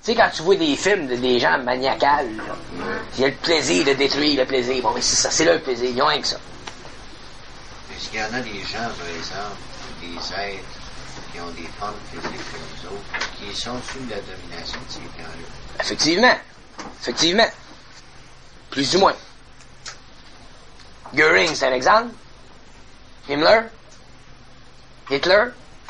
Tu sais, quand tu vois des films des gens maniacales, là, il y a le plaisir de détruire le plaisir. Bon, mais c'est ça, c'est leur plaisir. Ils ont rien que ça. Est-ce qu'il y en a des gens, par exemple, des êtres qui ont des formes physiques comme nous autres, qui sont sous la domination de ces gens-là? Effectivement. Effectivement. Plus ou moins. Göring, c'est un exemple. Himmler. Hitler.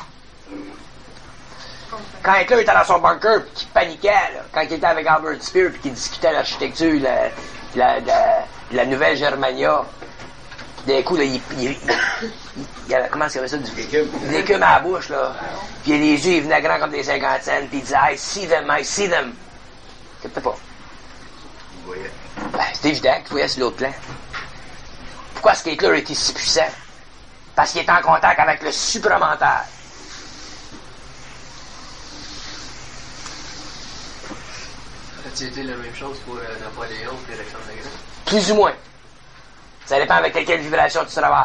Quand Hitler était dans son bunker pis qu'il paniquait, là, quand il était avec Albert Speer pis qu'il discutait l'architecture de la nouvelle Germania, d'un coup, là, il avait, comment est-ce qu'il y avait ça? De l'écume à la bouche, là. Puis les yeux, ils venaient grands comme des cinquantaines, puis il disait I see them. C'était pas. Ben, c'est évident qu'il voyait sur l'autre plan. Pourquoi est-ce qu'Hitler était si puissant? Parce qu'il était en contact avec le supramental. A-t-il été la même chose pour Napoléon et Alexandre le Grand? Plus ou moins. Ça dépend avec quelle vibration tu travailles.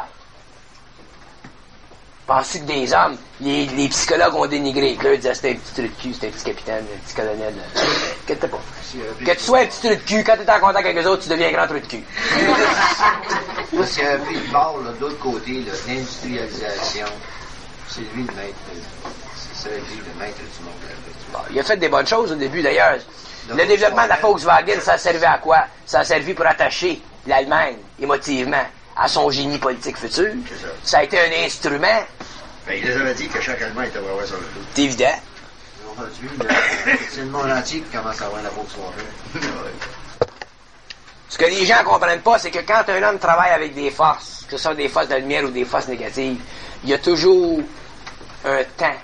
Penses-tu que des hommes, les psychologues ont dénigré Hitler, disaient c'était un petit trou de cul, c'était un petit capitaine, un petit colonel. Inquiète pas. Que tu sois un petit trou de cul, quand tu es en contact avec eux autres, tu deviens un grand trou de cul. Parce qu'il y a un pays de bord, là, de l'autre côté, là, l'industrialisation, c'est lui le maître. C'est ça, lui le maître du monde. Bon, il a fait des bonnes choses au début, d'ailleurs. Le développement de la Volkswagen, ça a servi à quoi? Ça a servi pour attacher l'Allemagne, émotivement, à son génie politique futur. Ça a été un instrument. Ben, il les avait dit que chaque Allemand était pour avoir son auto. C'est évident. Aujourd'hui, c'est le monde entier qui commence à avoir la Volkswagen. Ce que les gens ne comprennent pas, c'est que quand un homme travaille avec des forces, que ce soit des forces de lumière ou des forces négatives, il y a toujours un temps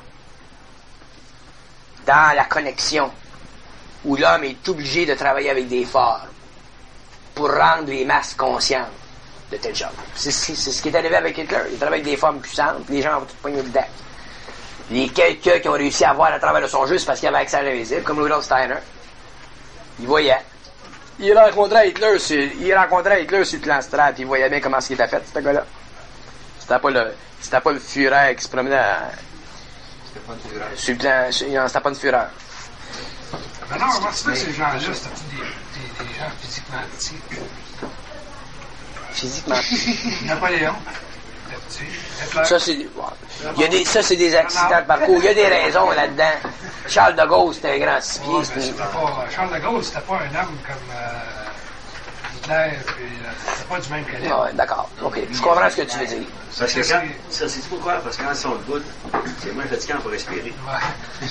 dans la connexion où l'homme est obligé de travailler avec des forces pour rendre les masses conscientes de tel genre. C'est ce qui est arrivé avec Hitler. Il travaille avec des formes puissantes, les gens ont tout poigné dedans. Les quelques qui ont réussi à voir à travers de son jeu, c'est parce qu'il avait accès à l'invisible, comme Rudolf Steiner. Il voyait. Il rencontrait Hitler sur le plan Strad, puis il voyait bien comment ce qui était fait, ce gars-là. C'était pas le Führer qui se promenait C'était pas une grande. sur le plan. C'était pas une Führer. Ben non, comment tu fais ces gens-là? C'était des gens physiquement actifs. Physiquement. Napoléon. Ça, c'est des accidents de parcours. Il y a des raisons là-dedans. Charles de Gaulle, c'était un grand six pieds. Charles de Gaulle, c'était pas un homme comme Hitler, puis c'était pas du même calibre. Ouais, d'accord. OK. Je comprends ce que tu veux dire. Parce que ça, c'est pourquoi? Parce que quand ils sont debout, c'est moins fatigant pour respirer. Ouais.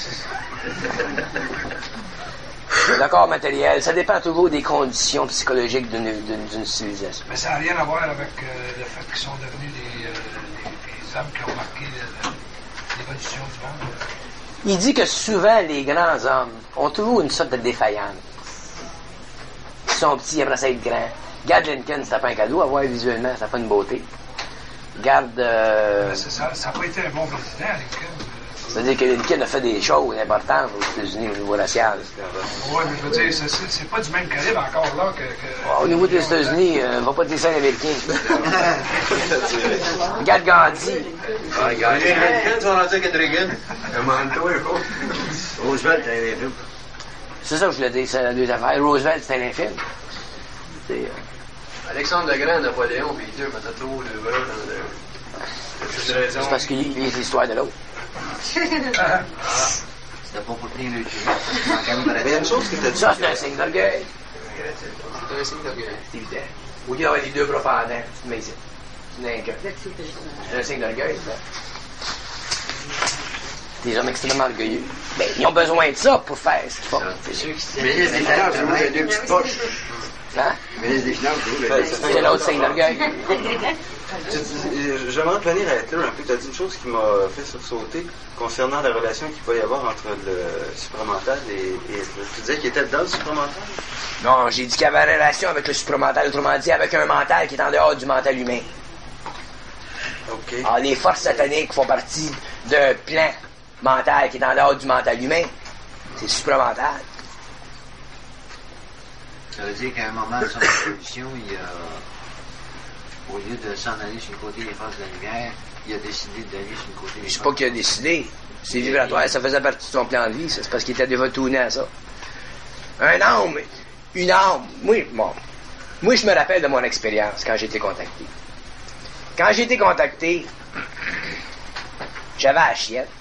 D'accord, matériel. Ça dépend toujours des conditions psychologiques d'une civilisation. Mais ça n'a rien à voir avec le fait qu'ils sont devenus des hommes qui ont marqué l'évolution du monde. Il dit que souvent, les grands hommes ont toujours une sorte de défaillance. Ils sont petits, ils aimeraient ça être grands. Regarde Lincoln, c'était pas un cadeau à voir visuellement, c'était pas une beauté. Regarde... Ça n'a pas été un bon président, Lincoln. C'est-à-dire que Lincoln a fait des choses importantes aux États-Unis au niveau racial. Oui, mais je veux dire, c'est pas du même calibre encore là que... Au niveau des États-Unis, va pas des scènes américains. Regarde Gandhi. Ah, Gandhi, tu vas rendu avec Reagan. Roosevelt, c'est un infime. C'est ça que je voulais dire, c'est deux affaires. Roosevelt, c'est un infime. Alexandre le Grand, Napoléon, puis Hitler, mais t'as toujours le bras dans le... C'est parce qu'il lit les histoires de l'autre. C'était pas pour tenir le jeu. Mais il y a une chose que tu as dit. Ça, c'est un signe d'orgueil. C'est un signe d'orgueil. C'est évident. Au lieu d'avoir les deux bras pendant, tu te mets ici. Tu n'as qu'un. C'est un signe d'orgueil, ça. Des hommes extrêmement orgueilleux. Ben, ils ont besoin de ça pour faire ce qu'ils font. C'est sûr que mais les finances, vous avez deux petites poches. Hein? Mais les finances, C'est l'autre signe d'orgueil. J'aimerais revenir à Hitler un peu. Tu as dit une chose qui m'a fait sursauter concernant la relation qu'il peut y avoir entre le supramental et Hitler. Tu disais qu'il était dans le supramental? Non, j'ai dit qu'il y avait une relation avec le supramental, autrement dit, avec un mental qui est en dehors du mental humain. OK. Alors, les forces sataniques font partie d'un plan mental qui est en dehors du mental humain. C'est supramental. Ça veut dire qu'à un moment de son évolution, il a, au lieu de s'en aller sur le côté des forces de la lumière, il a décidé d'aller sur le côté des C'est forces. pas qu'il a décidé. C'est vibratoire, ça faisait partie de son plan de vie. C'est parce qu'il était déjà tourné à ça. Un âme, une âme. Moi, je me rappelle de mon expérience quand j'ai été contacté. Quand j'ai été contacté, j'avais la chienne.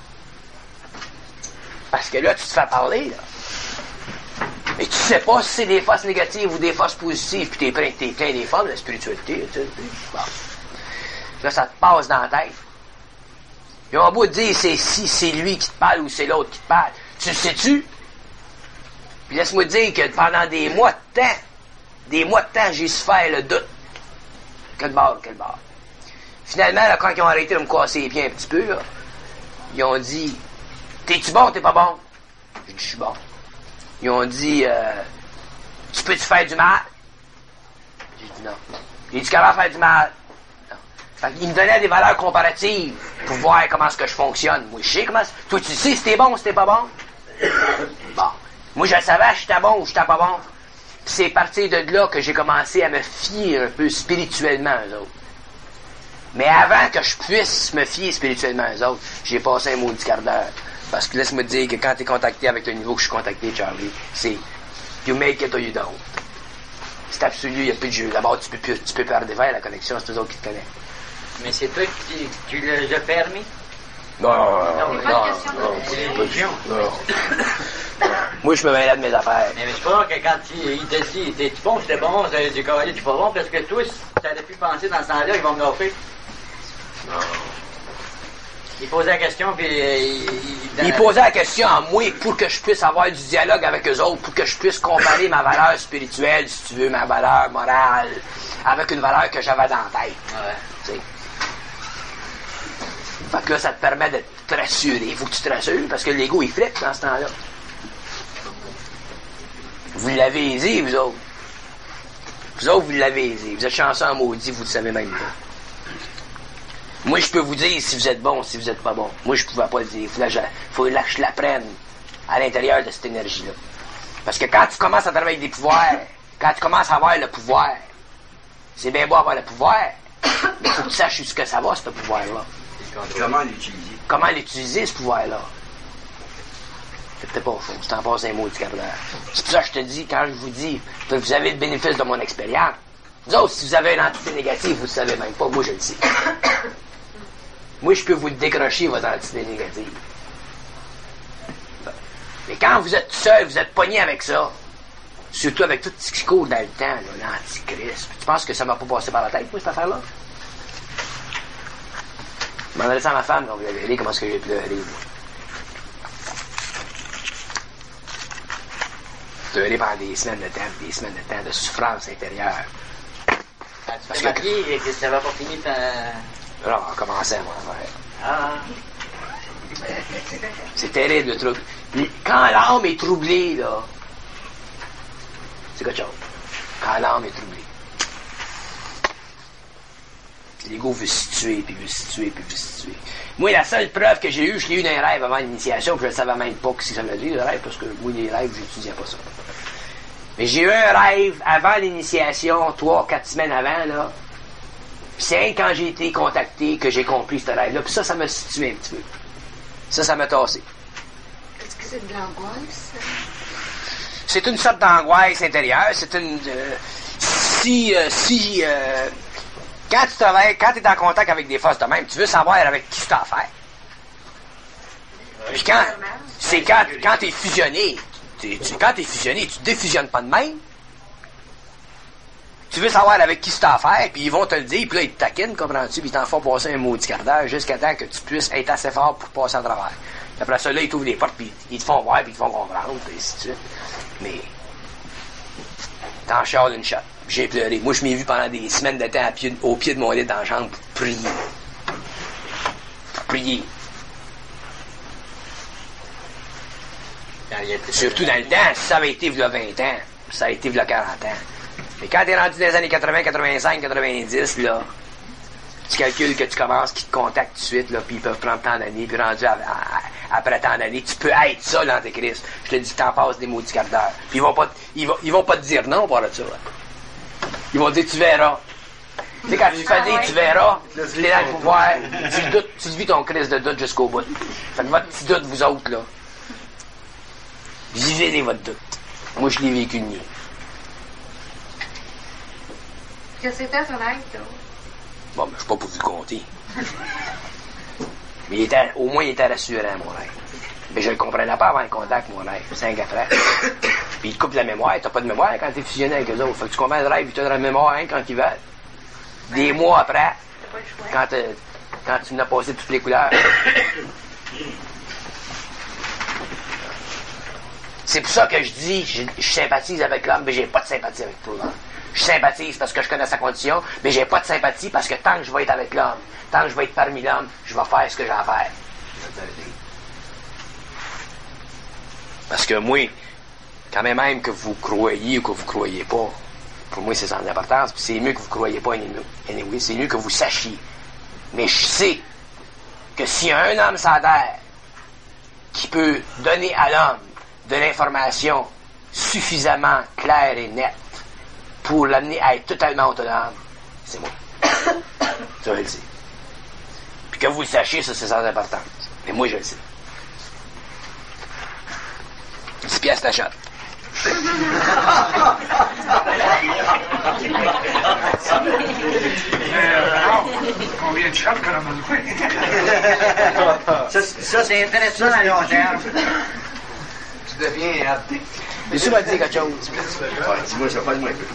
Parce que là, tu te fais parler, là. Mais tu sais pas si c'est des forces négatives ou des forces positives, puis t'es plein des formes de la spiritualité, tu sais. Bon. Là, ça te passe dans la tête. Ils ont beau te dire c'est lui qui te parle ou c'est l'autre qui te parle. Tu le sais-tu? Puis laisse-moi te dire que pendant des mois de temps, j'ai souffert le doute. Quel bord. Finalement, là, quand ils ont arrêté de me casser les pieds un petit peu, là, ils ont dit, t'es-tu bon, t'es pas bon? J'ai dit, je suis bon. Ils ont dit, tu peux-tu faire du mal? J'ai dit non. J'ai dit, comment faire du mal? Non. Fait qu'ils me donnaient des valeurs comparatives pour voir comment est-ce que je fonctionne. Moi, je sais comment... Toi, tu sais si t'es bon ou si t'es pas bon? Bon. Moi, je savais si j'étais bon ou si j'étais pas bon. Puis c'est à partir de là que j'ai commencé à me fier un peu spirituellement aux autres. Mais avant que je puisse me fier spirituellement aux autres, j'ai passé un maudit quart d'heure. Parce que laisse-moi te dire que quand t'es contacté avec le niveau que je suis contacté, Charlie, c'est you make it or you don't. C'est absolu, il n'y a plus de jeu. D'abord, tu peux perdre la connexion, c'est eux autres qui te connaissent. Mais c'est toi qui tu l'as permis? Non. Moi, je me mêlais de mes affaires. Mais c'est pas que quand il te dit, t'es-tu bon, j'étais bon, j'ai carré, tu pas bon, parce que toi, si t'aurais pu penser dans ce temps-là, ils vont me l'offrir. Non. Il posait la question, puis il posait la question à moi pour que je puisse avoir du dialogue avec eux autres, pour que je puisse comparer ma valeur spirituelle, si tu veux, ma valeur morale, avec une valeur que j'avais dans la tête. Ouais. Tu sais. Fait que là, ça te permet de te rassurer. Il faut que tu te rassures, parce que l'ego, il flippe dans ce temps-là. Vous l'avez aisé, vous autres. Vous autres, vous l'avez aisé. Vous êtes chanceux en maudit, vous le savez même pas. Moi, je peux vous dire si vous êtes bon, si vous êtes pas bon. Moi, je pouvais pas le dire. Faut que je l'apprenne à l'intérieur de cette énergie-là. Parce que quand tu commences à travailler avec des pouvoirs, quand tu commences à avoir le pouvoir, c'est bien beau avoir le pouvoir, mais il faut que tu saches ce que ça va, ce pouvoir-là. Comment l'utiliser? Comment l'utiliser, ce pouvoir-là? C'est peut-être pas faux. C'est en passe un mot du quart d'heure. C'est pour ça que je te dis, quand je vous dis que vous avez le bénéfice de mon expérience, vous autres, si vous avez une entité négative, vous ne le savez même pas. Moi, je le sais. Moi, je peux vous décrocher, votre entité négative. Mais quand vous êtes seul, vous êtes pogné avec ça, surtout avec tout ce qui court dans le temps, là, l'antichrist. Tu penses que ça m'a pas passé par la tête, moi, cette affaire-là? Je m'en adressais à ma femme, quand vous avez regardé comment est-ce que j'ai pleuré, moi. Pleuré pendant des semaines de temps de souffrance intérieure. Tu t'es marié et que ça va pas finir par... Alors, on commençait, moi, à faire. Ah. C'est terrible, le truc. Quand l'âme est troublée, là, c'est quelque chose. Quand l'âme est troublée. Puis l'ego veut se tuer, puis veut se tuer, puis veut se tuer. Moi, la seule preuve que j'ai eue, je l'ai eu dans un rêve avant l'initiation, puis je ne savais même pas si ça me dit, le rêve, parce que moi, les rêves, j'étudiais pas ça. Mais j'ai eu un rêve avant l'initiation, 3-4 semaines avant, là. Puis c'est quand j'ai été contacté que j'ai compris ce rêve-là. Puis ça m'a situé un petit peu. Ça m'a tassé. Est-ce que c'est de l'angoisse? C'est une sorte d'angoisse intérieure. C'est une... quand tu travailles, quand tu es en contact avec des forces de même, tu veux savoir avec qui tu as affaire. Puis quand tu es fusionné, quand tu es fusionné, tu ne défusionnes pas de même. Tu veux savoir avec qui c'est affaire, puis ils vont te le dire, puis là, ils te taquinent, comprends-tu, puis ils t'en font passer un maudit quart d'heure jusqu'à temps que tu puisses être assez fort pour passer à travers. Puis après ça, là, ils t'ouvrent les portes, puis ils te font voir, puis ils te font comprendre, puis ainsi de suite. Mais, t'en chiales une shot. J'ai pleuré. Moi, je m'ai vu pendant des semaines de temps au pied de mon lit dans la chambre pour prier. Pour prier. Surtout dans le temps, si ça avait été il y a 20 ans, ça a été il y a 40 ans. Mais quand t'es rendu dans les années 80, 85, 90, là, tu calcules que tu commences, qu'ils te contactent tout de suite, là, puis ils peuvent prendre tant d'années, puis rendu après tant d'années, tu peux être ça, l'Antéchrist. Je te dis que t'en passes des maudits quarts d'heure. Puis ils vont pas te dire non par ça. Là. Ils vont te dire, tu verras. Tu sais, quand tu fais dire, tu verras, tu es dans le pouvoir, tu vis ton crise de doute jusqu'au bout. Faites votre petit doute, vous autres, là. Vivez votre doute. Moi, je l'ai vécu de nuit. Qu'est-ce que c'était ton rêve, toi? Bon, mais je suis pas pour vous le compter. Mais au moins, il était rassurant, mon rêve. Mais je le comprenais pas avant le contact, mon rêve. 5 après. Puis il te coupe la mémoire. T'as pas de mémoire quand t'es fusionné avec eux autres. Fait que tu comprends le rêve, tu as de la mémoire hein, quand ils veulent. Des mois après, quand tu m'as passé toutes les couleurs. C'est pour ça que je dis, je sympathise avec l'homme, mais j'ai pas de sympathie avec toi. Je sympathise parce que je connais sa condition, mais j'ai pas de sympathie parce que tant que je vais être avec l'homme, tant que je vais être parmi l'homme, je vais faire ce que j'ai à faire. Parce que moi, quand même que vous croyez ou que vous croyez pas, pour moi c'est sans importance, puis c'est mieux que vous croyez pas anyway, c'est mieux que vous sachiez. Mais je sais que s'il y a un homme sur terre qui peut donner à l'homme de l'information suffisamment claire et nette pour l'amener à être totalement autonome, c'est moi. Ça, je le sais. Puis que vous le sachiez, ça c'est sans importance. Mais moi je le sais. 10 piastres la shot. Combien de shots qu'on a mangé? Ça, c'est intéressant à long terme. Tu deviens addict. Mais tu vas te dire quelque chose. Ouais, dis-moi ça, parle-moi un peu.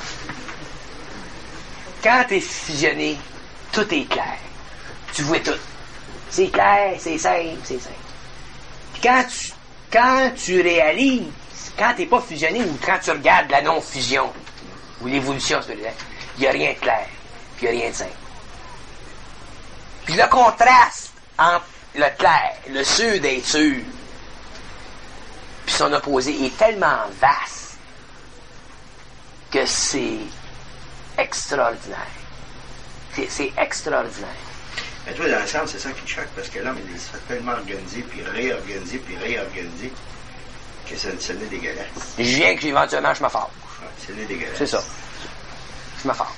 Quand t'es fusionné, tout est clair. Tu vois tout. C'est clair, c'est simple, c'est simple. Puis quand tu réalises, quand t'es pas fusionné ou quand tu regardes la non-fusion ou l'évolution spirituelle, il n'y a rien de clair, puis il n'y a rien de simple. Puis le contraste entre le clair, le sûr d'être sûr, puis son opposé est tellement vaste que c'est extraordinaire. C'est extraordinaire. Mais toi, dans le sens, c'est ça qui te choque, parce que l'homme, il se fait tellement organiser, puis réorganiser, que ça n'est dégueulasse. Je viens que éventuellement je me fâche. Ouais, ça n'est dégueulasse. C'est ça. Je me fâche.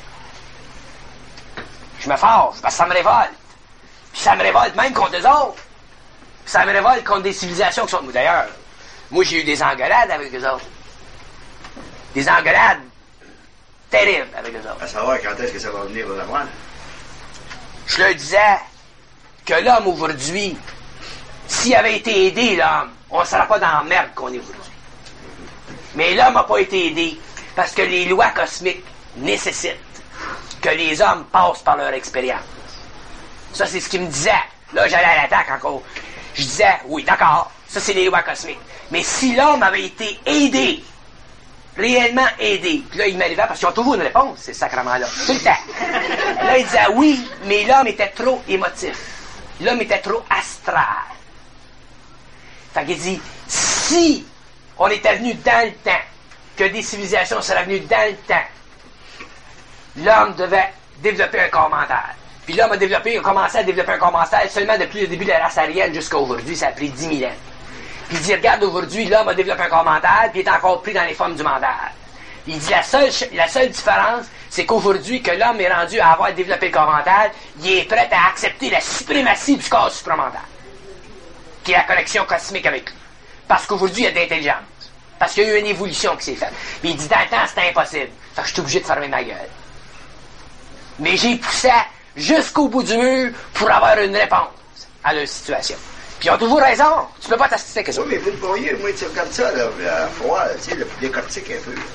Je me fâche parce que ça me révolte. Puis ça me révolte même contre les autres. Puis ça me révolte contre des civilisations qui sont... D'ailleurs, moi j'ai eu des engueulades avec les autres. Des engueulades terribles avec les autres. À savoir quand est-ce que ça va venir au moine. Je leur disais que l'homme aujourd'hui, s'il avait été aidé, l'homme, on ne serait pas dans la merde qu'on est aujourd'hui. Mais l'homme n'a pas été aidé parce que les lois cosmiques nécessitent que les hommes passent par leur expérience. Ça, c'est ce qu'il me disait. Là, j'allais à l'attaque encore. Je disais, oui, d'accord, ça, c'est les lois cosmiques. Mais si l'homme avait été aidé, réellement aidé, puis là, il m'arrivait, parce qu'ils ont toujours une réponse, ces sacrements-là, tout le temps. Là, il disait oui, mais l'homme était trop émotif. L'homme était trop astral. Fait qu'il dit, si on était venu dans le temps, que des civilisations seraient venues dans le temps, l'homme devait développer un corps mental. Puis l'homme a commencé à développer un corps mental seulement depuis le début de la race aryenne jusqu'à aujourd'hui, ça a pris 10 000 ans. Puis il dit, regarde, aujourd'hui, l'homme a développé un corps mental, puis il est encore pris dans les formes du mental. Il dit, la seule différence, c'est qu'aujourd'hui, que l'homme est rendu à avoir développé le corps mental, il est prêt à accepter la suprématie du corps supramental, qui est la connexion cosmique avec lui. Parce qu'aujourd'hui, il y a de l'intelligence. Parce qu'il y a eu une évolution qui s'est faite. Puis il dit, dans le temps, c'était impossible. Fait que je suis obligé de fermer ma gueule. Mais j'ai poussé jusqu'au bout du mur pour avoir une réponse à leur situation. Puis ils ont toujours raison. Tu peux pas t'assister que ça. Oui, mais vous le pourriez, moi, tu regardes ça, là, à froid, tu sais, le décortique un peu.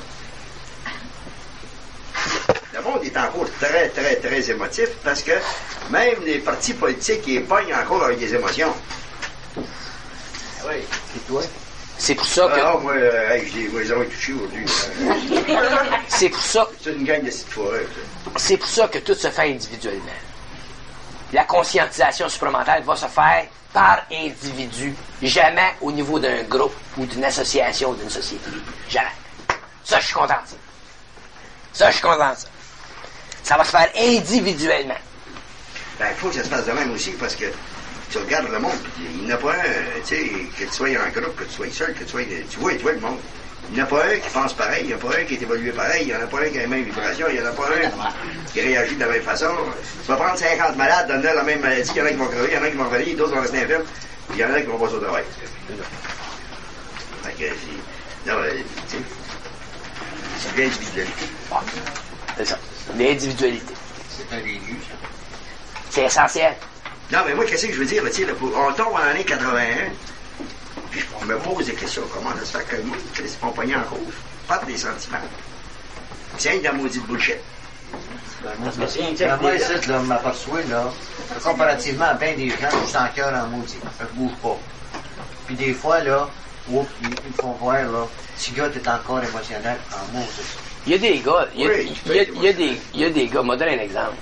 Le monde est encore très, très, très émotif parce que même les partis politiques, ils pognent encore avec des émotions. Oui. Et toi? C'est pour ça que... Ah, moi, je les aurais touchés aujourd'hui. C'est pour ça... C'est une gang de petites forêts. C'est pour ça que tout se fait individuellement. La conscientisation supramentale va se faire par individu, jamais au niveau d'un groupe ou d'une association ou d'une société. Jamais. Ça, je suis content de ça. Ça, je suis content de ça. Ça va se faire individuellement. Ben, il faut que ça se fasse de même aussi parce que tu regardes le monde, il n'y en a pas un, tu sais, que tu sois en groupe, que tu sois seul, que tu vois le monde. Il n'y en a pas un qui pense pareil, il n'y en a pas un qui est évolué pareil, il n'y en a pas un qui a la même vibration, il n'y en a pas un qui réagit de la même façon. Tu vas prendre 50 malades, donner la même maladie, il y en a qui vont crever, il y en a qui vont revenir, d'autres vont rester infirmes, il y en a qui vont passer au travail. que non, tu sais, c'est de l'individualité. Bon. C'est ça. L'individualité. C'est un début, ça. C'est essentiel. Non, mais moi, qu'est-ce que je veux dire? Tu sais, on tombe en année 81, puis on me pose des questions. Comment ça se fait que le monde, Christ, on pogne en cause? Pas des sentiments. Tiens, de la maudite bullshit. Parce que c'est un Moi, ici, là, m'aperçois, là, comparativement à bien des gens, je suis en cœur en maudit. Je bouge pas. Puis des fois, là, oups, ils me font voir, là, si gars, t'es encore émotionnel en maudit. Il y a des gars, il y a des gars, moi, donne un exemple.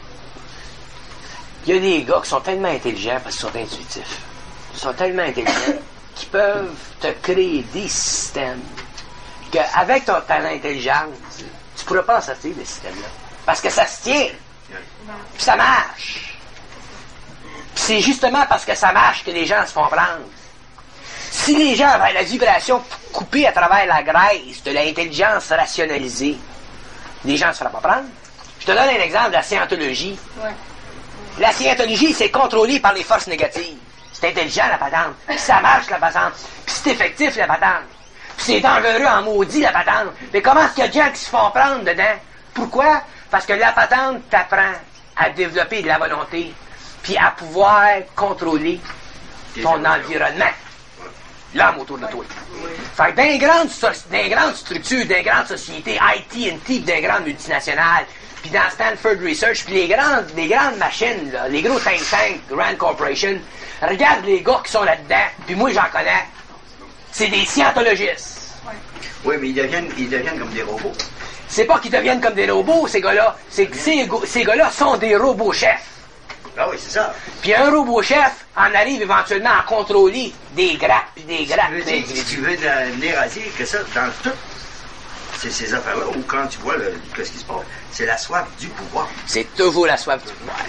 Il y a des gars qui sont tellement intelligents parce qu'ils sont intuitifs. Ils sont tellement intelligents qu'ils peuvent te créer des systèmes qu'avec ta intelligence, tu pourras pas en sortir de ce système-là. Parce que ça se tient. Puis ça marche. Puis c'est justement parce que ça marche que les gens se font prendre. Si les gens avaient la vibration coupée à travers la graisse de l'intelligence rationalisée, les gens ne se feraient pas prendre. Je te donne un exemple de la scientologie. Ouais. La scientologie, c'est contrôlé par les forces négatives. C'est intelligent, la patente. Puis ça marche, la patente. Puis c'est effectif, la patente. Puis c'est dangereux en maudit, la patente. Mais comment est-ce qu'il y a des gens qui se font prendre dedans? Pourquoi? Parce que la patente t'apprend à développer de la volonté, puis à pouvoir contrôler ton environnement. L'homme autour de toi. Fait que dans les grandes structures, dans les grandes sociétés, IT&T, dans les grandes multinationales, puis dans Stanford Research, puis les grandes machines, là, les gros think tanks, Grand Corporation, regarde les gars qui sont là-dedans, puis moi j'en connais. C'est des scientologistes. Oui, mais ils deviennent comme des robots. C'est pas qu'ils deviennent comme des robots, ces gars-là. C'est que ces gars-là sont des robots-chefs. Ah oui, c'est ça. Puis un robot-chef en arrive éventuellement à contrôler des grappes, puis des grappes. Si tu veux venir à dire que ça, dans tout, c'est ces affaires-là, où quand tu vois ce qui se passe, c'est la soif du pouvoir. C'est toujours la soif du pouvoir.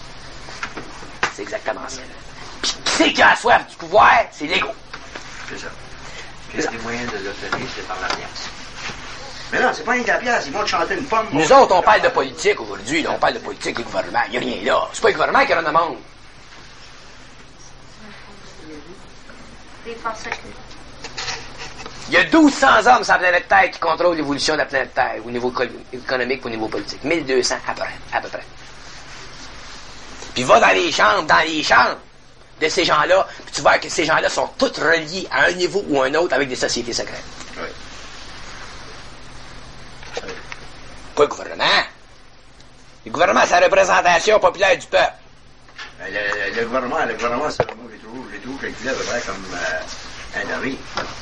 C'est exactement ça. Puis qui c'est qui a la soif du pouvoir? C'est l'ego. C'est ça. Puis les moyens de l'obtenir, c'est par la pièce. Mais non, c'est pas rien que la pièce, ils vont te chanter une pomme. Nous autres, on parle de politique aujourd'hui, là, on parle de politique et gouvernement. Il n'y a rien là. C'est pas le gouvernement qui rend le monde. Des forces occultes. Il y a 1200 hommes sur la planète Terre qui contrôlent l'évolution de la planète Terre, au niveau économique et au niveau politique. 1200 à peu près. Puis va dans les chambres de ces gens-là, puis tu vois que ces gens-là sont tous reliés à un niveau ou un autre avec des sociétés secrètes. Oui. Pas le gouvernement. Le gouvernement, c'est la représentation populaire du peuple. Le gouvernement, c'est moi, j'ai toujours calculé à peu près comme un ami.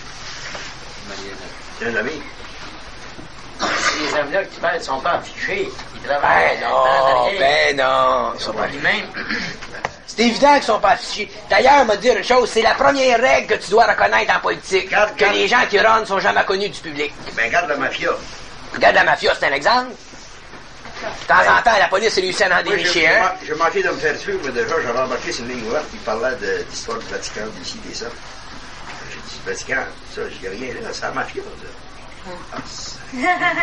C'est un ami. Ces hommes-là que tu parles ne sont pas affichés. Ils travaillent. Ben non. Ils sont pas Même. C'est évident qu'ils sont pas affichés. D'ailleurs, on va te dire une chose, c'est la première règle que tu dois reconnaître en politique. Que les gens qui runnent sont jamais connus du public. Ben, regarde la mafia. Regarde la mafia, c'est un exemple. De temps en temps, la police réussit à en dénicher un. J'ai manqué de me faire suivre, mais déjà, j'avais embarqué sur une ligne ouverte qui parlait d'histoire du Vatican, d'ici, des ça. J'ai dit, le Vatican, ça, je dis rien là, c'est la mafia, ça. C'est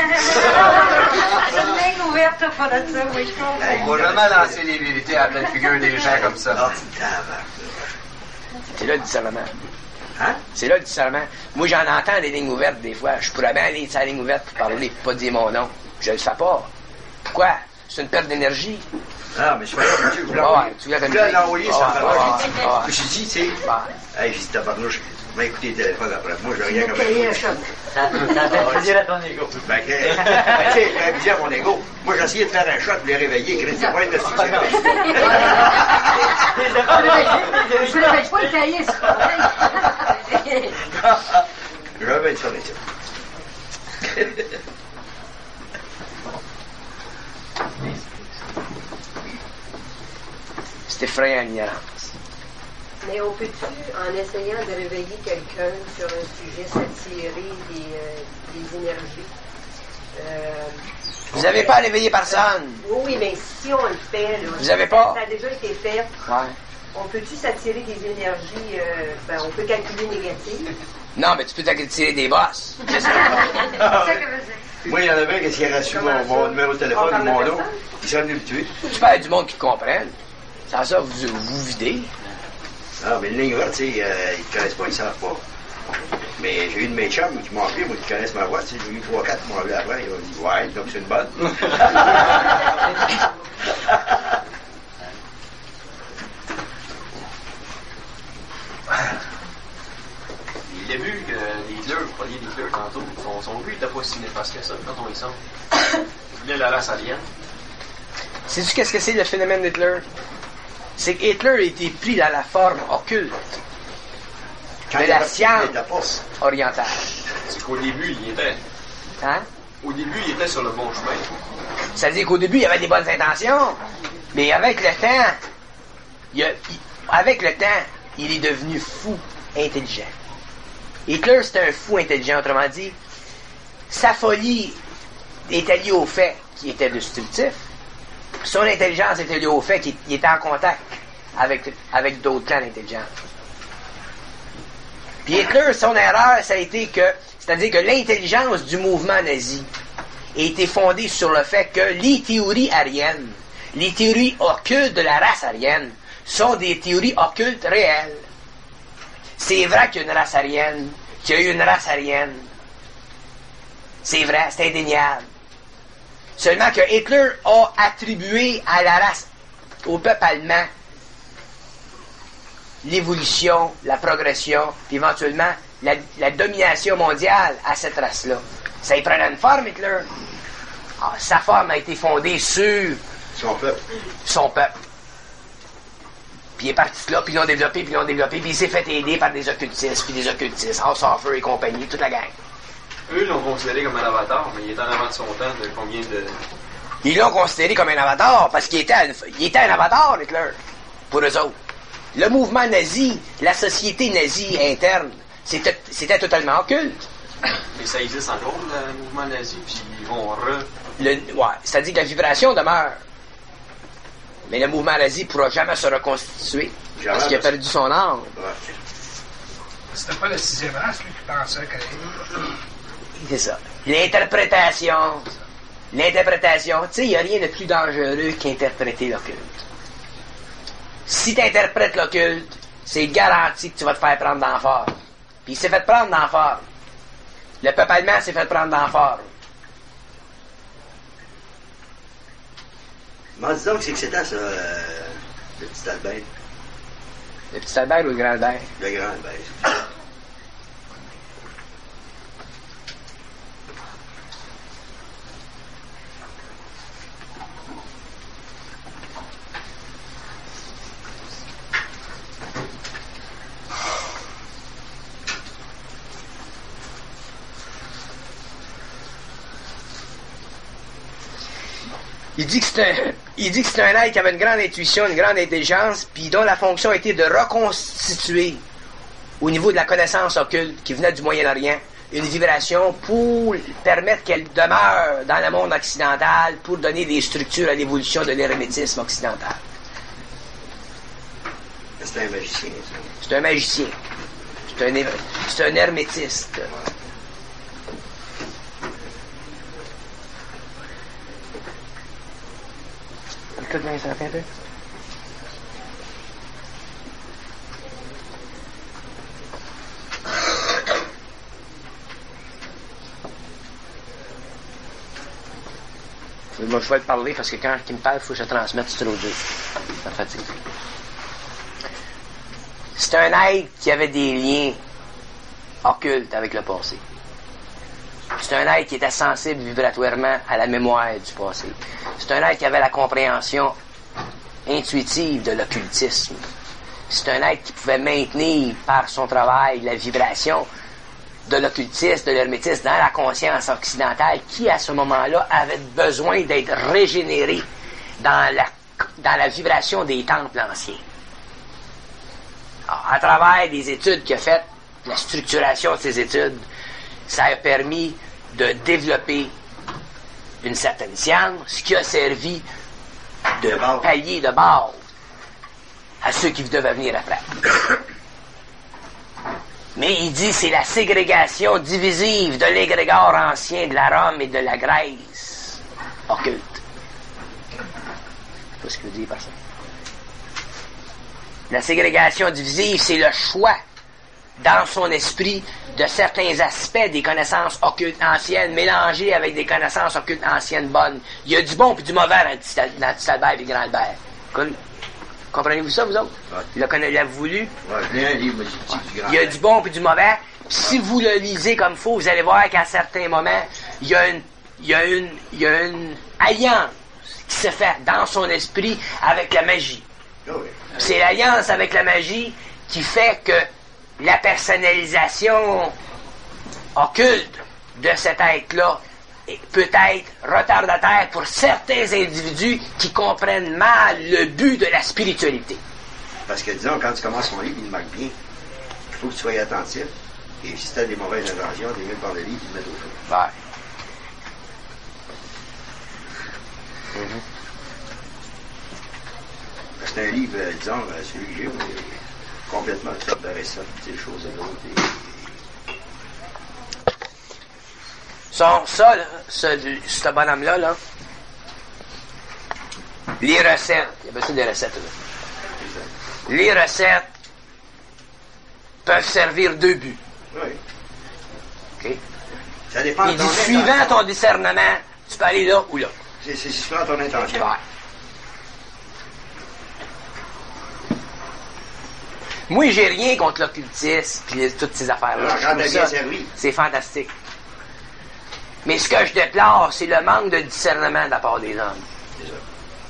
une ligne ouverte pour ça, oui, je comprends. On va jamais lancer les vérités à la pleine figure des gens comme ça. Ah, tabarnak. C'est là le discernement. Hein? C'est là le discernement. Moi, j'en entends des lignes ouvertes des fois. Je pourrais bien aller sur la ligne ouverte pour parler, pour pas dire mon nom. Je le fais pas. Pourquoi? C'est une perte d'énergie. Ah, mais je fais pas, tu voulais l'envoyer, ça me fait. Je me suis dit, tu sais, hey, j'ai dit, tabarnouche, va écouter le téléphone après. Moi, j'ai rien comme ça. Ça fait plaisir à ton ego. Ben, tu sais, j'ai abusé à mon ego. Moi, j'ai essayé de faire un shot pour les réveiller. Chris, c'est pas une succès. Je ne réveille pas le cahier, c'est pas vrai. Je vais bien te faire ça. C'est effrayant, l'ignorance. Mais on peut-tu, en essayant de réveiller quelqu'un sur un sujet, s'attirer des énergies? Vous n'avez pas à réveiller personne. Oui, mais si on le fait, là, Vous avez pas? Ça a déjà été fait. Ouais. On peut-tu s'attirer des énergies, on peut calculer négatives? Non, mais tu peux t'attirer des bosses. C'est ça que veut dire. Moi, il y en avait qui a reçu mon numéro de téléphone ou mon nom. Ils sont venus me tuer. Tu peux avoir du monde qui te comprenne. Sans ça, vous videz. Ah, mais le ligne ouverte, tu sais, ils ne connaissent pas, ils ne savent pas. Mais j'ai eu de mes chums qui m'ont appelé, moi, qui connaissent ma voix, tu sais, j'ai eu 3-4 qui m'ont appelé après, ils ont dit, ouais, donc c'est une bonne. Le début que Hitler, vous parliez d'Hitler tantôt, son but n'était pas si néfaste que ça, quand on y sent. Il voulait la race alien. Sais-tu qu'est-ce que c'est le phénomène d'Hitler? C'est que Hitler a été pris dans la forme occulte de la science orientale. C'est qu'au début, il était. Hein? Au début, il était sur le bon chemin. Ça veut dire qu'au début, il avait des bonnes intentions, mais avec le temps, il est devenu fou intelligent. Hitler, c'était un fou intelligent, autrement dit. Sa folie était liée au fait qu'il était destructif. Son intelligence était liée au fait qu'il était en contact avec d'autres clans d'intelligence. Puis Hitler, son erreur, ça a été c'est-à-dire que l'intelligence du mouvement nazi a été fondée sur le fait que les théories aryennes, les théories occultes de la race aryenne, sont des théories occultes réelles. C'est vrai qu'il y a une race aryenne, qu'il y a eu une race aryenne. C'est vrai, c'est indéniable. Seulement que Hitler a attribué à la race, au peuple allemand, l'évolution, la progression, puis éventuellement la domination mondiale à cette race-là. Ça y prenait une forme, Hitler. Sa forme a été fondée sur son peuple. Puis il est parti de là, puis ils l'ont développé, puis il s'est fait aider par des occultistes, House of Fur et compagnie, toute la gang. Eux l'ont considéré comme un avatar, mais il est en avant de son temps de combien de... Ils l'ont considéré comme un avatar, parce qu'il était un avatar, Hitler, pour eux autres. Le mouvement nazi, la société nazie interne, c'était totalement occulte. Mais ça existe encore, le mouvement nazi, puis ils vont c'est-à-dire que la vibration demeure. Mais le mouvement nazi ne pourra jamais se reconstituer, parce qu'il a perdu son âme. C'était pas la 6e race, lui, qui pensait que... C'est ça. L'interprétation. Tu sais, il n'y a rien de plus dangereux qu'interpréter l'occulte. Si tu interprètes l'occulte, c'est garanti que tu vas te faire prendre dans la forme. Puis il s'est fait prendre dans la forme. Le peuple allemand s'est fait prendre dans la forme. Mais dis donc, c'est que c'était ça, le petit Albert. Le petit Albert ou le grand Albert? Le grand Albert. Il dit que c'est un être qui avait une grande intuition, une grande intelligence, puis dont la fonction était de reconstituer, au niveau de la connaissance occulte qui venait du Moyen-Orient, une vibration pour permettre qu'elle demeure dans le monde occidental, pour donner des structures à l'évolution de l'hermétisme occidental. C'est un magicien, ça. C'est un magicien. C'est un hermétiste. Écoute bien, ça fait un peu. Moi, je vais te parler parce que quand il me parle, il faut que je transmette sur l'audio. Ça me fatigue. C'est un être qui avait des liens occultes avec le passé. C'est un être qui était sensible vibratoirement à la mémoire du passé. C'est un être qui avait la compréhension intuitive de l'occultisme. C'est un être qui pouvait maintenir par son travail la vibration de l'occultisme, de l'hermétisme dans la conscience occidentale qui, à ce moment-là, avait besoin d'être régénéré dans la vibration des temples anciens. Alors, à travers des études qu'il a faites, la structuration de ces études, ça a permis de développer une certaine science qui a servi de palier de base à ceux qui devaient venir après. Mais il dit c'est la ségrégation divisive de l'égrégore ancien de la Rome et de la Grèce occulte. Je sais pas ce que veut dire par ça. La ségrégation divisive, c'est le choix dans son esprit de certains aspects des connaissances occultes anciennes mélangées avec des connaissances occultes anciennes bonnes. Il y a du bon et du mauvais dans Petit Albert et Grand Albert. Comprenez-vous ça, vous autres? Ouais. L'avez-vous voulu? Ouais, je l'ai un livre, moi, du grand. Il y a du bon et du mauvais. Puis si vous le lisez comme il faut, vous allez voir qu'à certains moments, il y a une alliance qui se fait dans son esprit avec la magie. Oh, oui. C'est l'alliance avec la magie qui fait que la personnalisation occulte de cet être-là peut être retardataire pour certains individus qui comprennent mal le but de la spiritualité. Parce que, disons, quand tu commences ton livre, il marque bien. Il faut que tu sois attentif. Et si tu as des mauvaises intentions, des mille par le livre, tu te mets au feu. Ouais. C'est un livre, disons, celui que j'ai, complètement top de récent, des choses de l'autre. Ça, là, ce bonhomme-là, là, les recettes, il y a besoin des recettes, là. Les recettes peuvent servir deux buts. Oui. OK? Ça dépend de Il ton dit, suivant intention. ton discernement, tu peux aller là ou là. C'est suivant ton intention. Ouais. Moi, j'ai rien contre l'occultisme et toutes ces affaires-là. Alors, Je quand trouve t'as bien ça, servi. c'est fantastique. Mais ce que je déplore, c'est le manque de discernement de la part des hommes. C'est ça.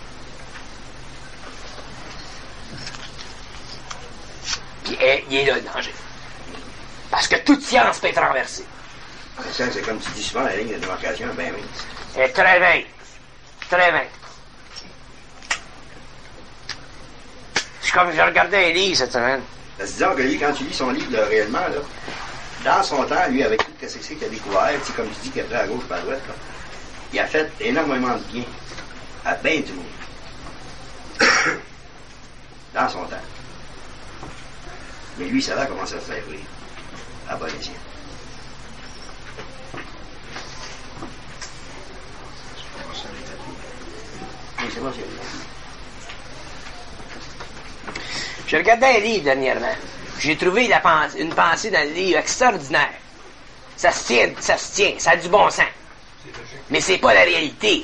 Puis il est là le danger. Parce que toute science peut être renversée. Ça, c'est comme tu dis souvent, la ligne de démarcation, ben oui. Elle est très vaine. Très vaine. C'est comme je regardais un livre cette semaine. Parce que disons que lui, quand tu lis son livre, là, réellement, là, dans son temps, lui, avec tout ce qu'il a découvert, tu sais, comme tu dis, qu'il a pris à gauche, à droite, là, il a fait énormément de bien à bien du monde. Dans son temps. Mais lui, il savait comment ça se faire rire. À bon escient. Oui, c'est bon, c'est bon. Je regardais un livre dernièrement. J'ai trouvé une pensée dans le livre extraordinaire. Ça se tient, ça a du bon sens. Mais c'est pas la réalité.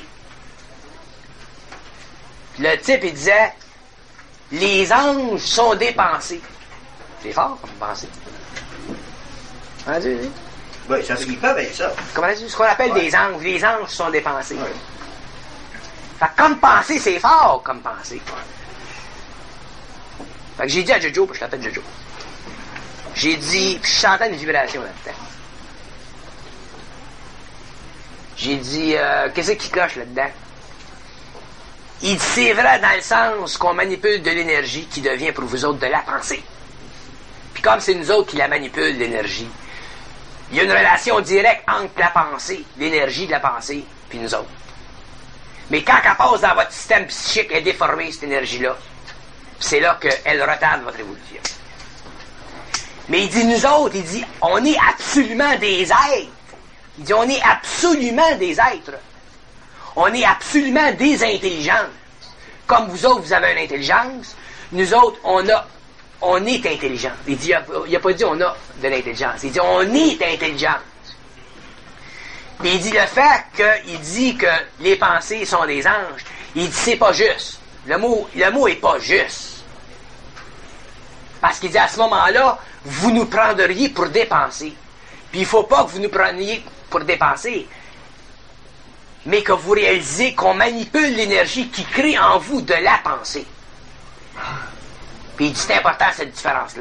Le type, il disait, les anges sont des pensées. C'est fort comme pensée. Comment dire? Oui, ça, ils peuvent être ça. Comment dire? Ce qu'on appelle Ouais. des anges. Les anges sont des pensées. Ouais. Fait que comme pensée, c'est fort comme pensée. Fait que j'ai dit à Jojo, puis je chantais Jojo. J'ai dit, puis je chantais une vibration là-dedans. J'ai dit, qu'est-ce qui cloche là-dedans? Il dit, c'est vrai dans le sens qu'on manipule de l'énergie qui devient pour vous autres de la pensée. Puis comme c'est nous autres qui la manipulent, l'énergie, il y a une relation directe entre la pensée, l'énergie de la pensée, puis nous autres. Mais quand elle passe dans votre système psychique, elle est déformée, cette énergie-là. C'est là qu'elle retarde votre évolution. Mais il dit, nous autres, il dit, on est absolument des êtres. Il dit, on est absolument des êtres. On est absolument des intelligences. Comme vous autres, vous avez une intelligence, nous autres, on est intelligents. Il dit, il n'a pas dit on a de l'intelligence. Il dit, on est intelligence. Puis il dit le fait qu'il dit que les pensées sont des anges, il dit c'est pas juste. Le mot est pas juste. Parce qu'il dit à ce moment-là, vous nous prendriez pour des pensées. Puis il faut pas que vous nous preniez pour des pensées, mais que vous réalisez qu'on manipule l'énergie qui crée en vous de la pensée. Puis il dit c'est important cette différence-là.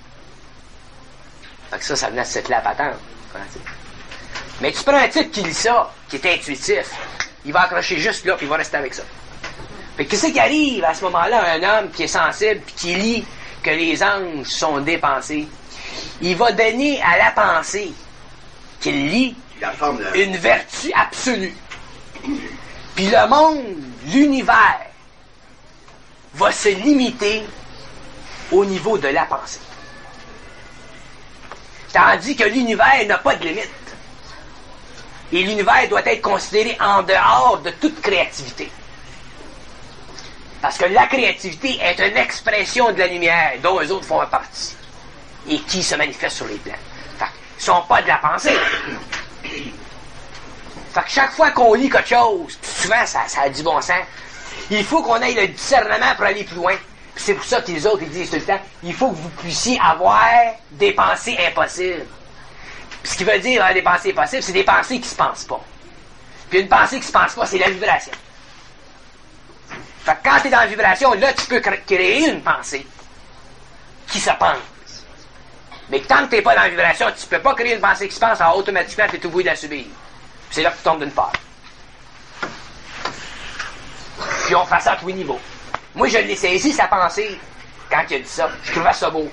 Fait que ça venait de cette la patente. Mais tu prends un type qui lit ça, qui est intuitif, il va accrocher juste là, puis il va rester avec ça. Fait que qu'est-ce qui arrive à ce moment-là, un homme qui est sensible, puis qui lit que les anges sont des pensées? Il va donner à la pensée qu'il lit une vertu absolue. Puis le monde, l'univers, va se limiter au niveau de la pensée. Tandis que l'univers n'a pas de limite. Et l'univers doit être considéré en dehors de toute créativité. Parce que la créativité est une expression de la lumière dont eux autres font partie. et qui se manifestent sur les plans. Fait qu'ils sont pas de la pensée. Fait que chaque fois qu'on lit quelque chose, souvent ça a du bon sens, il faut qu'on ait le discernement pour aller plus loin. Puis c'est pour ça que les autres ils disent tout le temps, il faut que vous puissiez avoir des pensées impossibles. Puis ce qui veut dire des pensées impossibles, c'est des pensées qui se pensent pas. Puis une pensée qui se pense pas, c'est la vibration. Fait que quand tu es dans la vibration, là tu peux créer une pensée qui se pense. Mais tant que tu n'es pas dans la vibration, tu peux pas créer une pensée qui se pense, alors automatiquement tu es obligé de la subir. C'est là que tu tombes d'une part. Puis on fait ça à tous les niveaux. Moi, je l'ai saisi, sa pensée, quand il a dit ça. Je trouvais ça beau.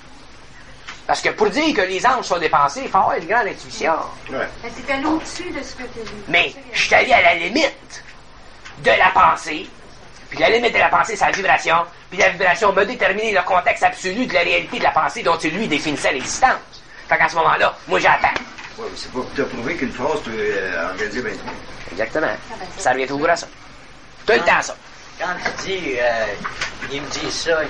Parce que pour dire que les anges sont des pensées, il faut avoir une grande intuition. Ouais. Mais c'est allé au-dessus de ce que tu as dit. Mais je suis allé à la limite de la pensée. Puis la limite de la pensée, c'est la vibration. Puis la vibration m'a déterminé le contexte absolu de la réalité de la pensée dont lui définissait l'existence. Fait qu'à ce moment-là, moi j'attends. Ouais, mais c'est pas pour te prouver qu'une phrase peut organiser 23. Exactement. Ça revient toujours à ça. Tout le temps ça. Quand tu dis, il me dit ça,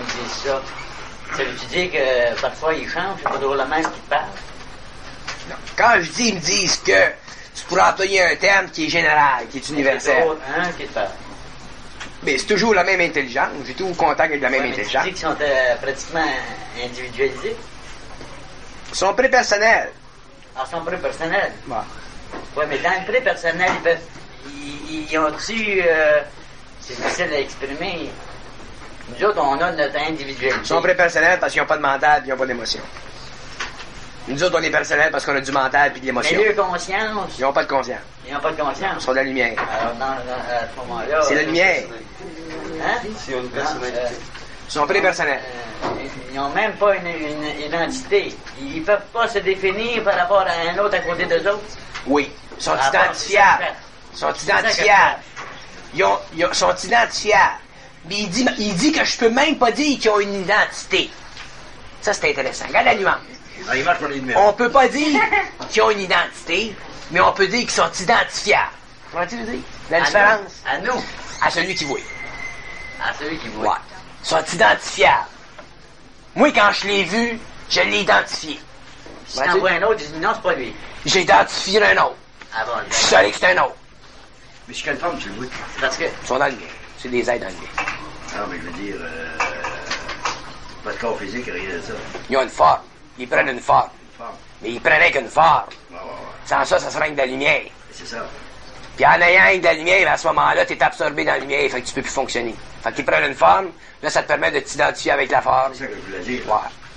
ça veut-tu dire que parfois il change, c'est pas toujours le même qui parle? Non. Quand je dis, ils me disent que tu pourrais employer un terme qui est général, qui est universel. C'est un qui parle. Mais c'est toujours la même intelligence. J'ai tout contact avec la même Ouais, mais intelligence. tu dis qu'ils sont pratiquement individualisés. Ils sont prépersonnels. Ah, ils sont pré-personnels. Ouais. Oui, mais dans le pré-personnel, ils ont-tu... c'est difficile à exprimer. Nous autres, on a notre individualité. Ils sont prépersonnels parce qu'ils n'ont pas de mental et ils n'ont pas d'émotion. Nous autres, on est personnels parce qu'on a du mental et de l'émotion. Mais leur conscience, Ils n'ont pas de conscience. ils n'ont pas de conscience. Ils sont de la lumière. Alors, à ce moment-là... C'est la lumière. Hein? S'il y a une personnalité. Ils sont prépersonnels. Ils n'ont même pas une identité. Ils ne peuvent pas se définir par rapport à un autre à côté d'eux autres. Oui. Ils sont Par rapport à identifiables. ça. Ils sont identifiables. Ils sont identifiables. Mais il dit que je peux même pas dire qu'ils ont une identité. Ça, c'est intéressant. Regarde la nuance. Ah, il marche pour les numéros. On peut pas dire qu'ils ont une identité, mais on peut dire qu'ils sont identifiables. Comment tu le dis? La différence? À nous. À celui qui voit. À celui qui voit. Ouais. Ils sont identifiables. Moi, quand je l'ai vu, je l'ai identifié. Si t'en vois un autre, tu dis non, c'est pas lui. J'ai identifié un autre. Ah bon, Je suis savais que c'est un autre. Mais je quelle forme tu le vois? parce que... Ils sont dans le mien. C'est des aides dans le mien. Non, mais je veux dire, pas de corps physique, rien de ça. Ils ont une forme. Ils prennent une forme. Une forme. Mais ils prenaient qu'une forme. Ouais, ouais, ouais. Sans ça, ça serait que de la lumière. C'est ça. Puis en ayant de la lumière, à ce moment-là, tu es absorbé dans la lumière, fait que tu peux plus fonctionner. Fait qu'ils prennent une forme, là, ça te permet de t'identifier avec la forme. C'est ça que je voulais dire. Ouais.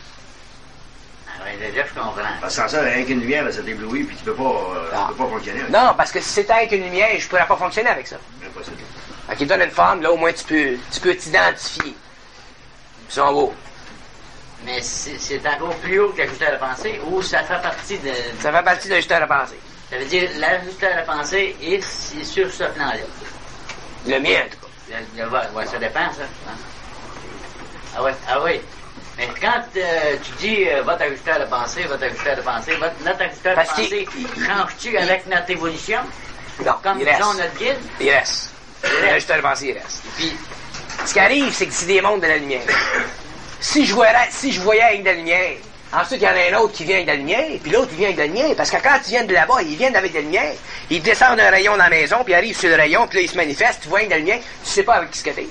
Ah ouais, déjà, je comprends. Parce que sans ça, rien qu'une lumière, ça t'éblouit, puis tu peux pas fonctionner avec Non, parce que si c'était avec une lumière, je pourrais pas fonctionner avec ça. ça. Impossible. Fait qu'ils donnent une forme, là, au moins, tu peux t'identifier. Ils sont beaux. Mais c'est encore plus haut que l'ajusteur à la pensée, ou ça fait partie de... Ça fait partie de l'ajusteur à pensée. Ça veut dire l'ajusteur à la pensée est sur ce plan-là. Le mien, en tout cas. Ouais, ça dépend, ça. Hein? Ah oui. Mais quand tu dis votre ajusteur de pensée, notre ajusteur de Parce pensée, change-tu avec notre évolution? Non, Comme il reste. disons notre guide? Il reste. L'ajusteur à pensée, il reste. Puis, Ce qui arrive, c'est que c'est des mondes de la lumière. Si je voyais avec de la lumière, ensuite il y en a un autre qui vient avec de la lumière, puis l'autre il vient avec de la lumière, parce que quand ils viennent de là-bas, ils viennent avec de la lumière, ils descendent un rayon dans la maison, puis ils arrivent sur le rayon, puis là ils se manifestent, tu vois avec de la lumière, tu sais pas avec qui ce que t'es.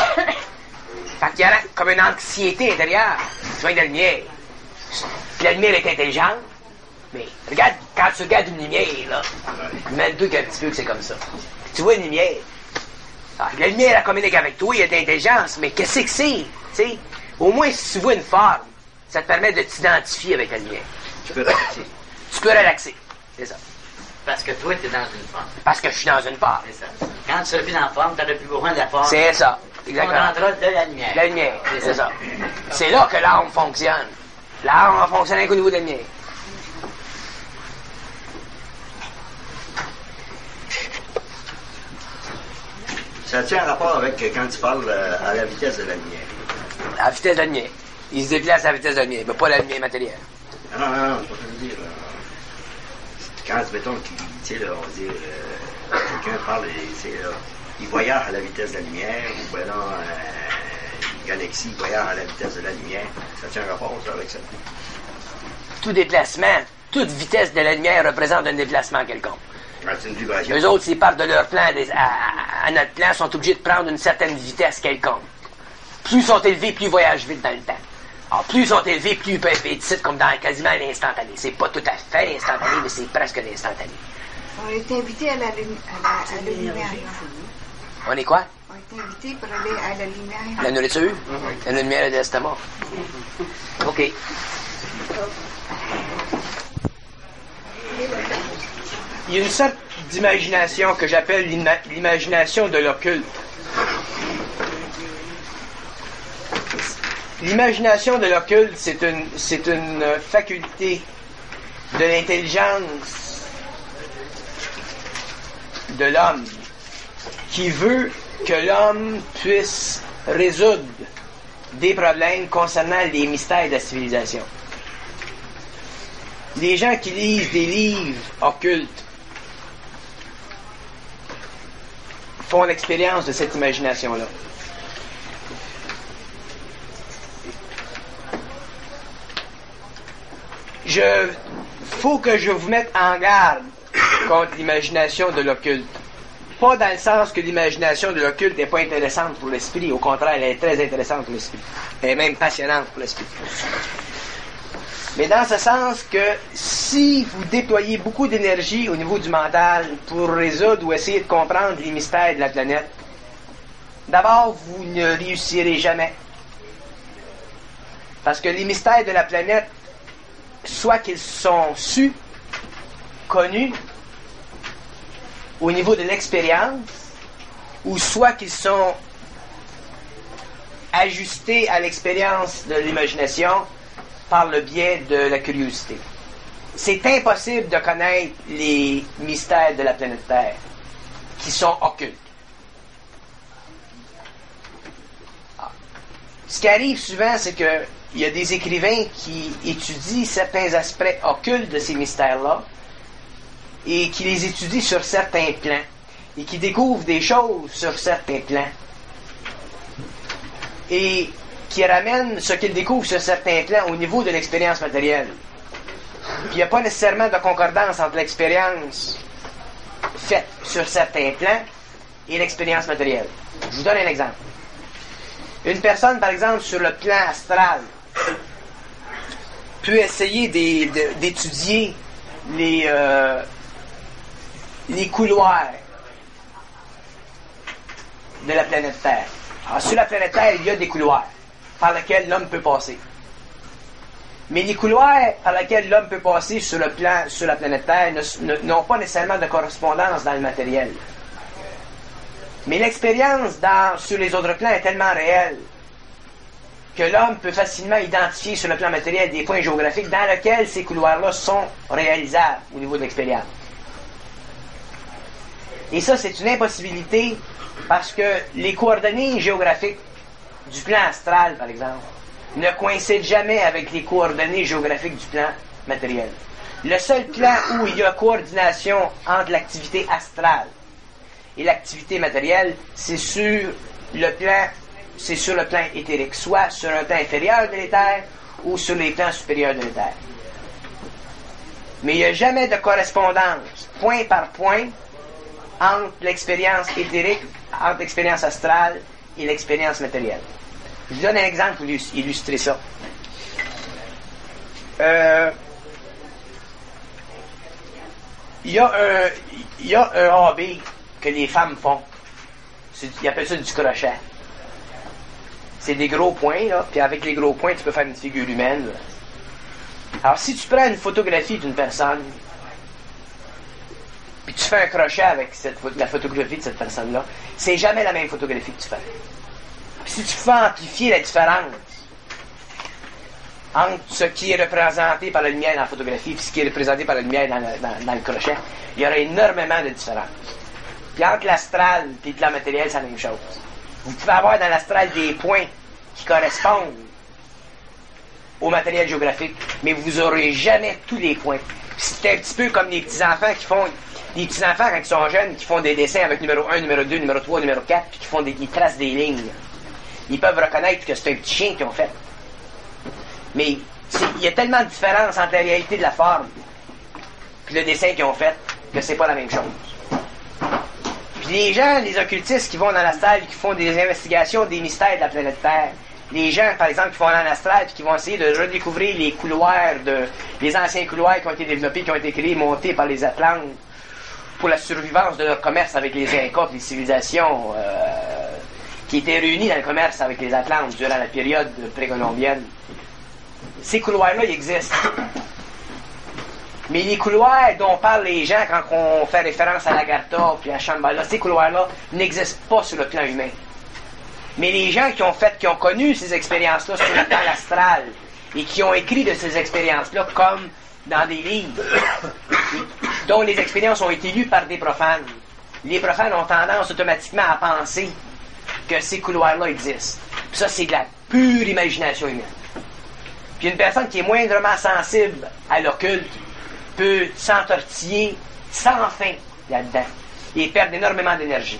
Fait qu'il y a comme une anxiété intérieure, tu vois avec de la lumière. Puis la lumière est intelligente, mais regarde, quand tu regardes une lumière, là, mets-toi qu'un petit peu que c'est comme ça. Tu vois une lumière. Ah, la lumière, elle communique avec toi, il y a de l'intelligence, mais qu'est-ce que c'est? Tu sais? Au moins, si tu vois une forme, ça te permet de t'identifier avec la lumière. Tu peux relaxer. Tu peux relaxer. C'est ça. parce que toi, tu es dans une forme. Parce que je suis dans une forme. C'est ça. Quand tu seras plus dans la forme, tu n'auras plus besoin de la forme. C'est ça. On Exactement. rentrera de la lumière. La lumière. C'est ça. C'est là que l'âme fonctionne. L'âme fonctionne avec au niveau de la lumière. Ça tient un rapport avec quand tu parles à la vitesse de la lumière. À la vitesse de la lumière. Il se déplace à la vitesse de la lumière, mais pas la lumière matérielle. Non, c'est pas ça que je veux dire. Quand, mettons, tu sais, là, on va dire, quelqu'un parle, tu sais, là, il voyage à la vitesse de la lumière, ou ben non, une galaxie voyage à la vitesse de la lumière. Ça tient un rapport, ça, avec ça? tout déplacement, toute vitesse de la lumière représente un déplacement quelconque. Ah, c'est une vibration. Eux autres, s'ils partent de leur plan à notre plan, sont obligés de prendre une certaine vitesse quelconque. Plus ils sont élevés, plus ils voyagent vite dans le temps. Alors, plus ils sont élevés, plus ils peuvent être ici comme dans quasiment l'instantané. C'est pas tout à fait l'instantané, mais c'est presque l'instantané. On est invité à la lumière. On est quoi? On est invité pour aller à la lumière. La nourriture? La lumière et l'estomac. OK. Il y a une sorte d'imagination que j'appelle l'imagination de l'occulte. L'imagination de l'occulte, c'est une faculté de l'intelligence de l'homme qui veut que l'homme puisse résoudre des problèmes concernant les mystères de la civilisation. Les gens qui lisent des livres occultes font l'expérience de cette imagination-là. Faut que je vous mette en garde contre l'imagination de l'occulte. Pas dans le sens que l'imagination de l'occulte n'est pas intéressante pour l'esprit. Au contraire, elle est très intéressante pour l'esprit. Elle est même passionnante pour l'esprit. Mais dans ce sens que si vous déployez beaucoup d'énergie au niveau du mental pour résoudre ou essayer de comprendre les mystères de la planète, d'abord, vous ne réussirez jamais. Parce que les mystères de la planète, soit qu'ils sont sus, connus, au niveau de l'expérience, ou soit qu'ils sont ajustés à l'expérience de l'imagination par le biais de la curiosité. C'est impossible de connaître les mystères de la planète Terre, qui sont occultes. Ce qui arrive souvent, c'est que il y a des écrivains qui étudient certains aspects occultes de ces mystères-là et qui les étudient sur certains plans et qui découvrent des choses sur certains plans et qui ramènent ce qu'ils découvrent sur certains plans au niveau de l'expérience matérielle. Puis il n'y a pas nécessairement de concordance entre l'expérience faite sur certains plans et l'expérience matérielle. Je vous donne un exemple. Une personne, par exemple, sur le plan astral, peut essayer d'étudier les couloirs de la planète Terre. Alors, sur la planète Terre, il y a des couloirs par lesquels l'homme peut passer. Mais les couloirs par lesquels l'homme peut passer sur la planète Terre n'ont pas nécessairement de correspondance dans le matériel. Mais l'expérience sur les autres plans est tellement réelle que l'homme peut facilement identifier sur le plan matériel des points géographiques dans lesquels ces couloirs-là sont réalisables au niveau de l'expérience. Et ça, c'est une impossibilité parce que les coordonnées géographiques du plan astral, par exemple, ne coïncident jamais avec les coordonnées géographiques du plan matériel. Le seul plan où il y a coordination entre l'activité astrale et l'activité matérielle, c'est sur le plan éthérique, soit sur un plan inférieur de l'éther ou sur les plans supérieurs de l'éther. Mais il n'y a jamais de correspondance, point par point, entre l'expérience éthérique, entre l'expérience astrale et l'expérience matérielle. Je vous donne un exemple pour illustrer ça. Il y a un hobby que les femmes font. Ils appellent ça du crochet. C'est des gros points, là, puis avec les gros points, tu peux faire une figure humaine. Là. Alors, si tu prends une photographie d'une personne, puis tu fais un crochet avec la photographie de cette personne-là, c'est jamais la même photographie que tu fais. Puis si tu fais amplifier la différence entre ce qui est représenté par la lumière dans la photographie et ce qui est représenté par la lumière dans le crochet, il y aurait énormément de différence. Puis entre l'astral et le plan matériel, c'est la même chose. Vous pouvez avoir dans l'astral des points qui correspondent au matériel géographique, mais vous n'aurez jamais tous les points. Puis c'est un petit peu comme les petits-enfants des petits-enfants quand ils sont jeunes, qui font des dessins avec numéro 1, numéro 2, numéro 3, numéro 4, puis qui tracent des lignes. Ils peuvent reconnaître que c'est un petit chien qu'ils ont fait. Mais Il y a tellement de différence entre la réalité de la forme puis le dessin qu'ils ont fait que c'est pas la même chose. Puis les gens, les occultistes qui vont dans l'astral, qui font des investigations des mystères de la planète Terre, les gens, par exemple, qui vont dans l'astral et qui vont essayer de redécouvrir les couloirs, les anciens couloirs qui ont été développés, qui ont été créés, montés par les Atlantes pour la survivance de leur commerce avec les Incas, les civilisations qui étaient réunies dans le commerce avec les Atlantes durant la période précolombienne. Ces couloirs-là, ils existent. Mais les couloirs dont parlent les gens quand on fait référence à l'Agartha puis à Shambhala, ces couloirs-là n'existent pas sur le plan humain. Mais les gens qui ont connu ces expériences-là sur le plan astral et qui ont écrit de ces expériences-là comme dans des livres dont les expériences ont été lues par des profanes. Les profanes ont tendance automatiquement à penser que ces couloirs-là existent. Puis ça, c'est de la pure imagination humaine. Puis une personne qui est moindrement sensible à l'occulte peut s'entortiller sans fin là-dedans et perdre énormément d'énergie.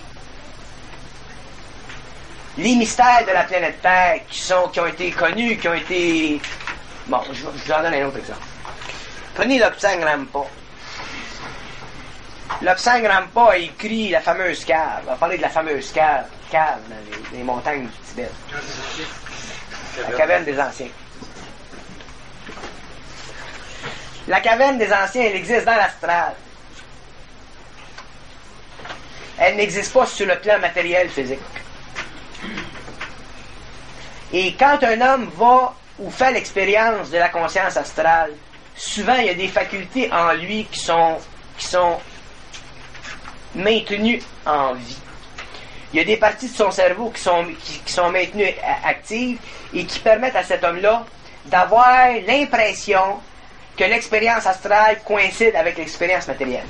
Les mystères de la planète Terre qui ont été connus, qui ont été... Bon, je vous en donne un autre exemple. Prenez Lobsang Rampa. Lobsang Rampa a écrit la fameuse cave. On va parler de la fameuse cave dans les montagnes du Tibet. La caverne des anciens. La caverne des anciens, elle existe dans l'astral. Elle n'existe pas sur le plan matériel physique. Et quand un homme va ou fait l'expérience de la conscience astrale, souvent il y a des facultés en lui qui sont maintenues en vie. Il y a des parties de son cerveau qui sont maintenues actives et qui permettent à cet homme-là d'avoir l'impression que l'expérience astrale coïncide avec l'expérience matérielle.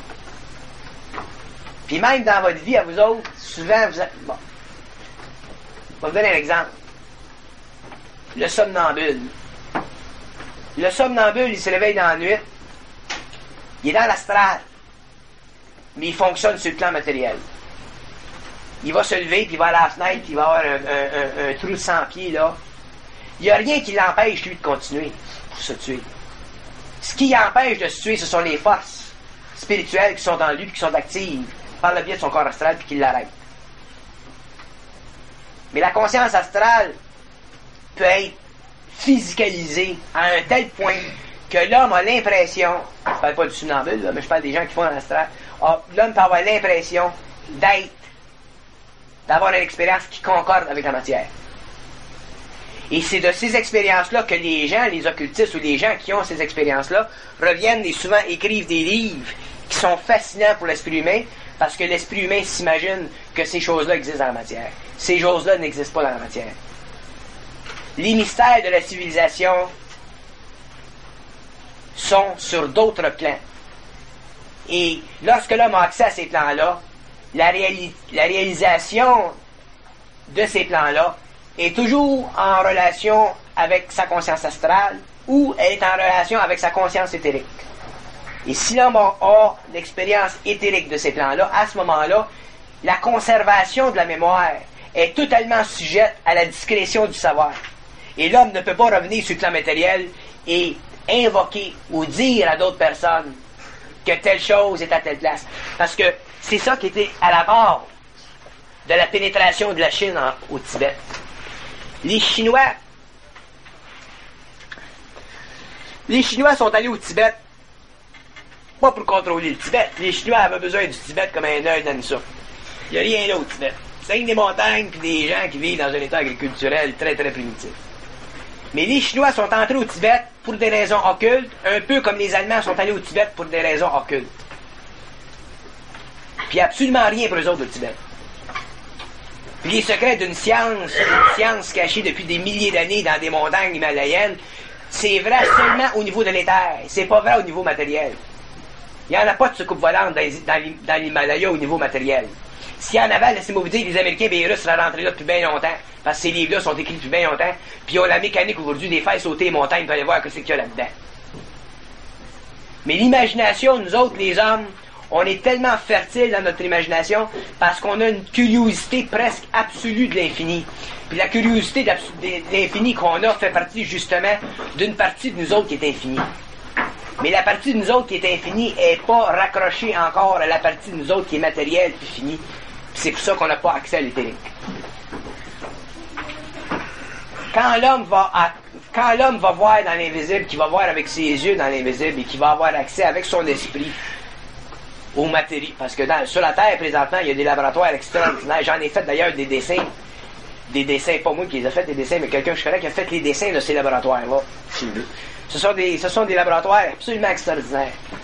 Puis même dans votre vie, à vous autres, souvent vous êtes... Bon. Je vais vous donner un exemple. Le somnambule. Le somnambule, il se réveille dans la nuit. Il est dans l'astral. Mais il fonctionne sur le plan matériel. Il va se lever, puis il va à la fenêtre, puis il va avoir un trou de 100 pieds, là. Il n'y a rien qui l'empêche, lui, de continuer pour se tuer. Ce qui empêche de se tuer, ce sont les forces spirituelles qui sont en lui, puis qui sont actives par le biais de son corps astral, puis qui l'arrêtent. Mais la conscience astrale peut être physicalisée à un tel point que l'homme a l'impression, je ne parle pas du somnambule, là, mais je parle des gens qui font dans l'astral, l'homme peut avoir l'impression d'avoir une expérience qui concorde avec la matière. Et c'est de ces expériences-là que les gens, les occultistes ou les gens qui ont ces expériences-là, reviennent et souvent écrivent des livres qui sont fascinants pour l'esprit humain, parce que l'esprit humain s'imagine que ces choses-là existent dans la matière. Ces choses-là n'existent pas dans la matière. Les mystères de la civilisation sont sur d'autres plans. Et lorsque l'homme a accès à ces plans-là, la réalisation de ces plans-là est toujours en relation avec sa conscience astrale ou elle est en relation avec sa conscience éthérique. Et si l'homme a l'expérience éthérique de ces plans-là, à ce moment-là, la conservation de la mémoire est totalement sujette à la discrétion du savoir. Et l'homme ne peut pas revenir sur le plan matériel et invoquer ou dire à d'autres personnes que telle chose est à telle place. Parce que c'est ça qui était à la base de la pénétration de la Chine au Tibet. Les Chinois sont allés au Tibet pas pour contrôler le Tibet. Les Chinois avaient besoin du Tibet comme un œil dans une soupe. Il n'y a rien là au Tibet. C'est des montagnes et des gens qui vivent dans un état agriculturel très très primitif. Mais les Chinois sont entrés au Tibet pour des raisons occultes, un peu comme les Allemands sont allés au Tibet pour des raisons occultes. Puis absolument rien pour eux autres au Tibet. Puis les secrets d'une science cachée depuis des milliers d'années dans des montagnes himalayennes, c'est vrai seulement au niveau de l'éther, c'est pas vrai au niveau matériel. Il n'y en a pas de soucoupe volante dans l'Himalaya au niveau matériel. S'il y en avait, laissez-moi vous dire, les Américains et les Russes seraient rentrés là depuis bien longtemps, parce que ces livres-là sont écrits depuis bien longtemps, puis ils ont la mécanique aujourd'hui des faire sauter les montagnes pour aller voir ce qu'il y a là-dedans. Mais l'imagination, nous autres, les hommes, On est tellement fertile dans notre imagination parce qu'on a une curiosité presque absolue de l'infini. Puis la curiosité de l'infini qu'on a fait partie justement d'une partie de nous autres qui est infinie. Mais la partie de nous autres qui est infinie n'est pas raccrochée encore à la partie de nous autres qui est matérielle puis finie. Puis c'est pour ça qu'on n'a pas accès à l'éthérique. Quand l'homme va voir dans l'invisible, qu'il va voir avec ses yeux dans l'invisible et qu'il va avoir accès avec son esprit aux matériaux, parce que sur la Terre, présentement, il y a des laboratoires extraordinaires. J'en ai fait d'ailleurs des dessins, pas moi qui les ai fait des dessins, mais quelqu'un que je connais qui a fait les dessins de ces laboratoires-là, chez nous. Ce sont des laboratoires absolument extraordinaires.